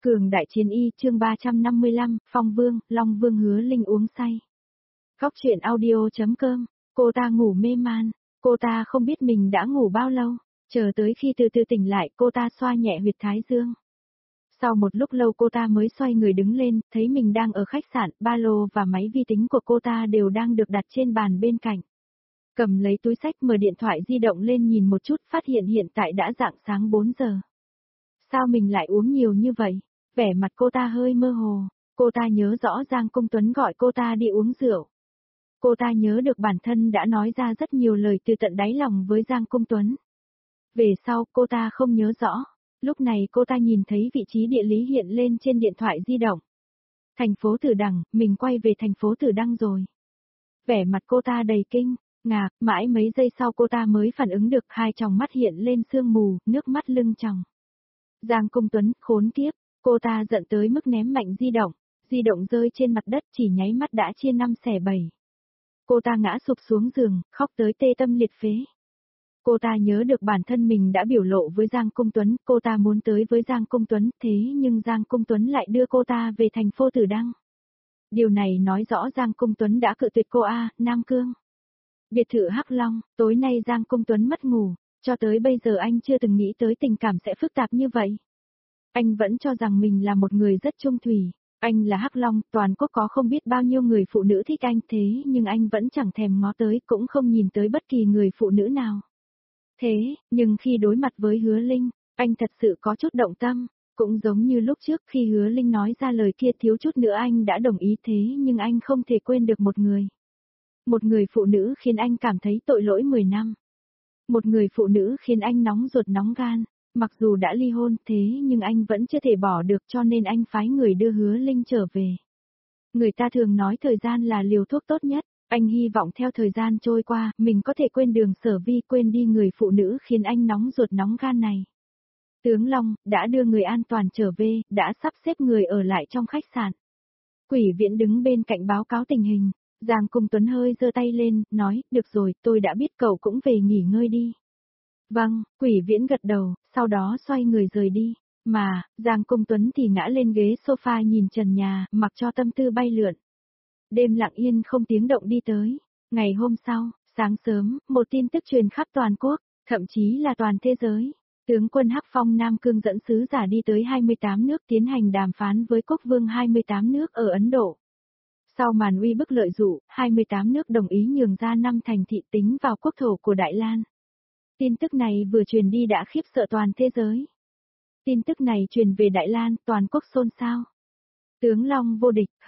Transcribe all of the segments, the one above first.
Cường đại chiến y chương 355, Phong Vương, Long Vương Hứa Linh uống say. Góc truyện audio.com, cô ta ngủ mê man, cô ta không biết mình đã ngủ bao lâu, chờ tới khi từ từ tỉnh lại cô ta xoa nhẹ huyệt thái dương. Sau một lúc lâu cô ta mới xoay người đứng lên, thấy mình đang ở khách sạn, ba lô và máy vi tính của cô ta đều đang được đặt trên bàn bên cạnh. Cầm lấy túi xách mở điện thoại di động lên nhìn một chút phát hiện hiện tại đã rạng sáng 4 giờ. Sao mình lại uống nhiều như vậy? Vẻ mặt cô ta hơi mơ hồ, cô ta nhớ rõ Giang Công Tuấn gọi cô ta đi uống rượu. Cô ta nhớ được bản thân đã nói ra rất nhiều lời từ tận đáy lòng với Giang Công Tuấn. Về sau cô ta không nhớ rõ, lúc này cô ta nhìn thấy vị trí địa lý hiện lên trên điện thoại di động. Thành phố Tử Đằng, mình quay về thành phố Tử Đăng rồi. Vẻ mặt cô ta đầy kinh, ngạc, mãi mấy giây sau cô ta mới phản ứng được, hai tròng mắt hiện lên sương mù, nước mắt lưng tròng. Giang Công Tuấn, khốn kiếp, cô ta giận tới mức ném mạnh di động rơi trên mặt đất chỉ nháy mắt đã chia 5 xẻ 7. Cô ta ngã sụp xuống giường, khóc tới tê tâm liệt phế. Cô ta nhớ được bản thân mình đã biểu lộ với Giang Công Tuấn, cô ta muốn tới với Giang Công Tuấn, thế nhưng Giang Công Tuấn lại đưa cô ta về thành phố Tử Đăng. Điều này nói rõ Giang Công Tuấn đã cự tuyệt cô Nam Cương. Biệt thự Hắc Long, tối nay Giang Công Tuấn mất ngủ, cho tới bây giờ anh chưa từng nghĩ tới tình cảm sẽ phức tạp như vậy. Anh vẫn cho rằng mình là một người rất trung thủy, anh là Hắc Long, toàn quốc có không biết bao nhiêu người phụ nữ thích anh thế nhưng anh vẫn chẳng thèm ngó tới cũng không nhìn tới bất kỳ người phụ nữ nào. Thế, nhưng khi đối mặt với Hứa Linh, anh thật sự có chút động tâm, cũng giống như lúc trước khi Hứa Linh nói ra lời kia thiếu chút nữa anh đã đồng ý thế nhưng anh không thể quên được một người. Một người phụ nữ khiến anh cảm thấy tội lỗi 10 năm. Một người phụ nữ khiến anh nóng ruột nóng gan, mặc dù đã ly hôn thế nhưng anh vẫn chưa thể bỏ được cho nên anh phái người đưa Hứa Linh trở về. Người ta thường nói thời gian là liều thuốc tốt nhất, anh hy vọng theo thời gian trôi qua mình có thể quên Đường Sở Vi, quên đi người phụ nữ khiến anh nóng ruột nóng gan này. Tướng Long đã đưa người an toàn trở về, đã sắp xếp người ở lại trong khách sạn. Quỷ Viễn đứng bên cạnh báo cáo tình hình. Giang Công Tuấn hơi giơ tay lên, nói, được rồi, tôi đã biết, cậu cũng về nghỉ ngơi đi. Vâng, Quỷ Viễn gật đầu, sau đó xoay người rời đi. Mà, Giang Công Tuấn thì ngã lên ghế sofa nhìn trần nhà, mặc cho tâm tư bay lượn. Đêm lặng yên không tiếng động đi tới. Ngày hôm sau, sáng sớm, một tin tức truyền khắp toàn quốc, thậm chí là toàn thế giới. Tướng quân Hắc Phong Nam Cương dẫn sứ giả đi tới 28 nước tiến hành đàm phán với quốc vương 28 nước ở Ấn Độ. Sau màn uy bức lợi dụ, 28 nước đồng ý nhường ra 5 thành thị tính vào quốc thổ của Đại Lan. Tin tức này vừa truyền đi đã khiếp sợ toàn thế giới. Tin tức này truyền về Đại Lan, toàn quốc xôn xao. Tướng Long vô địch,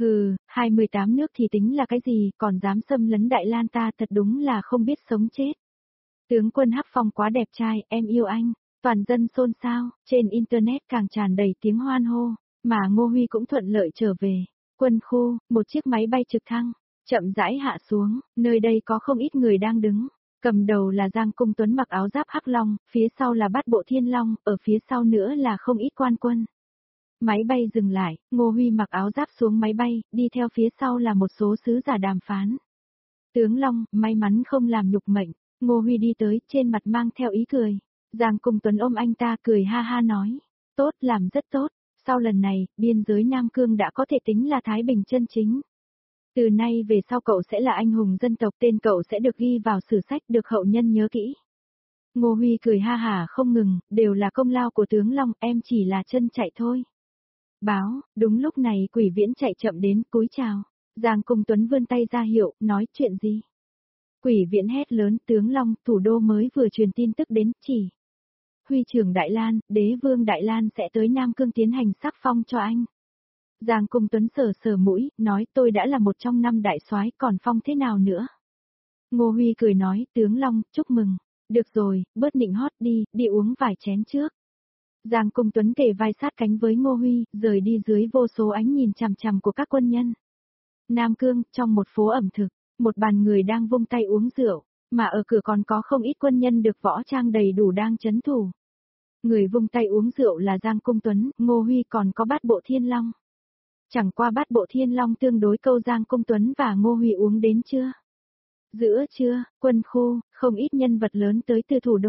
28 nước thì tính là cái gì, còn dám xâm lấn Đại Lan ta thật đúng là không biết sống chết. Tướng quân Hắc Phong quá đẹp trai, em yêu anh, toàn dân xôn xao, trên Internet càng tràn đầy tiếng hoan hô, mà Ngô Huy cũng thuận lợi trở về. Quân khu, một chiếc máy bay trực thăng, chậm rãi hạ xuống, nơi đây có không ít người đang đứng. Cầm đầu là Giang Công Tuấn mặc áo giáp Hắc Long, phía sau là Bát Bộ Thiên Long, ở phía sau nữa là không ít quan quân. Máy bay dừng lại, Ngô Huy mặc áo giáp xuống máy bay, đi theo phía sau là một số sứ giả đàm phán. Tướng Long, may mắn không làm nhục mệnh, Ngô Huy đi tới, trên mặt mang theo ý cười. Giang Công Tuấn ôm anh ta cười ha ha nói, tốt, làm rất tốt. Sau lần này, biên giới Nam Cương đã có thể tính là Thái Bình chân chính. Từ nay về sau cậu sẽ là anh hùng dân tộc, tên cậu sẽ được ghi vào sử sách, được hậu nhân nhớ kỹ. Ngô Huy cười ha hả không ngừng, đều là công lao của tướng Long, em chỉ là chân chạy thôi. Báo, đúng lúc này Quỷ Viễn chạy chậm đến, cúi chào. Giang Công Tuấn vươn tay ra hiệu, nói chuyện gì? Quỷ Viễn hét lớn, tướng Long, thủ đô mới vừa truyền tin tức đến, chỉ. Huy trưởng Đại Lan, đế vương Đại Lan sẽ tới Nam Cương tiến hành sắc phong cho anh. Giang Công Tuấn sờ sờ mũi, nói tôi đã là một trong 5 đại soái, còn phong thế nào nữa? Ngô Huy cười nói, tướng Long, chúc mừng. Được rồi, bớt nịnh hót đi uống vài chén trước. Giang Công Tuấn kề vai sát cánh với Ngô Huy, rời đi dưới vô số ánh nhìn chằm chằm của các quân nhân. Nam Cương, trong một phố ẩm thực, một bàn người đang vung tay uống rượu, mà ở cửa còn có không ít quân nhân được võ trang đầy đủ đang trấn thủ. Người vung tay uống rượu là Giang Công Tuấn, Ngô Huy còn có Bát Bộ Thiên Long. Chẳng qua Bát Bộ Thiên Long tương đối câu Giang Công Tuấn và Ngô Huy uống đến chưa? Giữa trưa, quân khu, không ít nhân vật lớn tới từ thủ đô.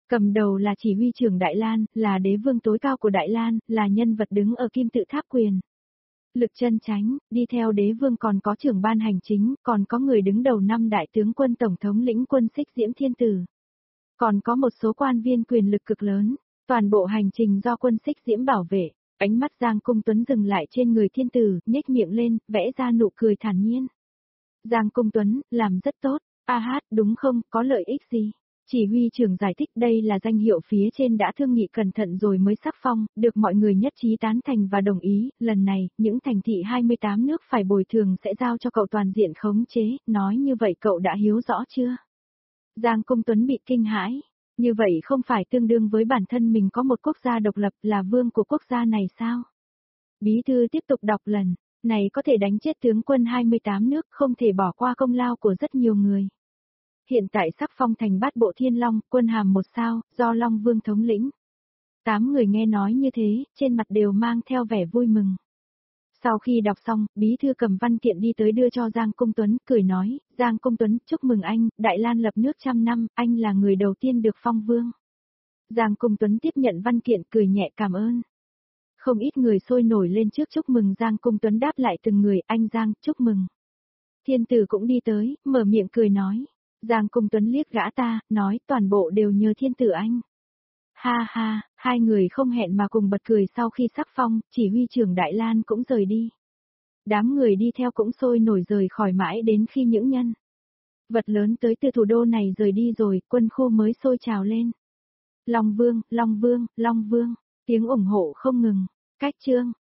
Cầm đầu là chỉ huy trưởng Đại Lan, là đế vương tối cao của Đại Lan, là nhân vật đứng ở kim tự tháp quyền. Lực chân chánh, đi theo đế vương còn có trưởng ban hành chính, còn có người đứng đầu năm đại tướng quân tổng thống lĩnh quân Xích Diễm Thiên Tử. Còn có một số quan viên quyền lực cực lớn, toàn bộ hành trình do quân Xích Diễm bảo vệ. Ánh mắt Giang Cung Tuấn dừng lại trên người thiên tử, nhếch miệng lên, vẽ ra nụ cười thản nhiên. Giang Cung Tuấn, làm rất tốt, đúng không, có lợi ích gì? Chỉ huy trưởng giải thích đây là danh hiệu phía trên đã thương nghị cẩn thận rồi mới sắc phong, được mọi người nhất trí tán thành và đồng ý, lần này, những thành thị 28 nước phải bồi thường sẽ giao cho cậu toàn diện khống chế, nói như vậy cậu đã hiếu rõ chưa? Giang Cung Tuấn bị kinh hãi, như vậy không phải tương đương với bản thân mình có một quốc gia độc lập là vương của quốc gia này sao? Bí thư tiếp tục đọc lần, này có thể đánh chết tướng quân 28 nước, không thể bỏ qua công lao của rất nhiều người. Hiện tại sắc phong thành Bát Bộ Thiên Long, quân hàm 1 sao, do Long Vương thống lĩnh. 8 người nghe nói như thế, trên mặt đều mang theo vẻ vui mừng. Sau khi đọc xong, bí thư cầm văn kiện đi tới đưa cho Giang Cung Tuấn, cười nói, Giang Cung Tuấn, chúc mừng anh, Đại Lan lập nước 100 năm, anh là người đầu tiên được phong vương. Giang Cung Tuấn tiếp nhận văn kiện cười nhẹ cảm ơn. Không ít người sôi nổi lên trước chúc mừng Giang Cung Tuấn đáp lại từng người, anh Giang, chúc mừng. Thiên tử cũng đi tới, mở miệng cười nói. Giang Cung Tuấn liếc gã ta, nói toàn bộ đều nhờ thiên tử anh. Ha ha, hai người không hẹn mà cùng bật cười sau khi sắc phong, chỉ huy trưởng Đại Lan cũng rời đi. Đám người đi theo cũng sôi nổi rời khỏi mãi đến khi những nhân vật lớn tới từ thủ đô này rời đi rồi, quân khu mới sôi trào lên. Long Vương, Long Vương, Long Vương, tiếng ủng hộ không ngừng. Cách chương